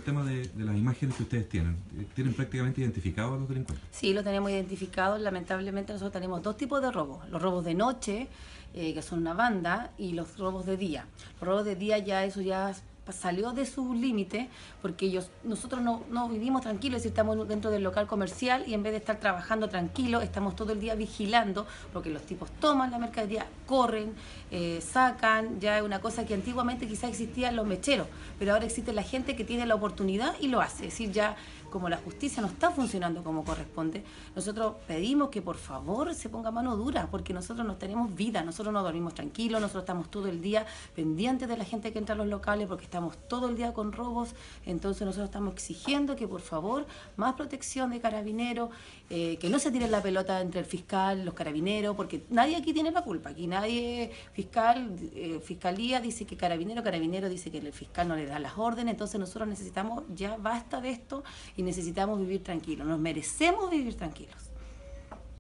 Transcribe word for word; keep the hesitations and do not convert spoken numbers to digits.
tema de, de las imágenes que ustedes tienen. ¿Tienen prácticamente identificados a los delincuentes? Sí, lo tenemos identificado. Lamentablemente nosotros tenemos dos tipos de robos. Los robos de noche, eh, que son una banda, y los robos de día. Los robos de día ya eso ya salió de su límite, porque ellos, nosotros no, no vivimos tranquilos, es decir, estamos dentro del local comercial y en vez de estar trabajando tranquilos, estamos todo el día vigilando, porque los tipos toman la mercadería, corren, eh, sacan, ya es una cosa que antiguamente quizás existía en los mecheros, pero ahora existe la gente que tiene la oportunidad y lo hace, es decir, ya como la justicia no está funcionando como corresponde, nosotros pedimos que por favor se ponga mano dura, porque nosotros no tenemos vida, nosotros no dormimos tranquilos, nosotros estamos todo el día pendientes de la gente que entra a los locales, porque estamos todo el día con robos, entonces nosotros estamos exigiendo que por favor más protección de carabineros, eh, que no se tire la pelota entre el fiscal, los carabineros, porque nadie aquí tiene la culpa, aquí nadie, fiscal, eh, fiscalía dice que carabinero, carabinero dice que el fiscal no le da las órdenes, entonces nosotros necesitamos, ya basta de esto y necesitamos vivir tranquilos, nos merecemos vivir tranquilos.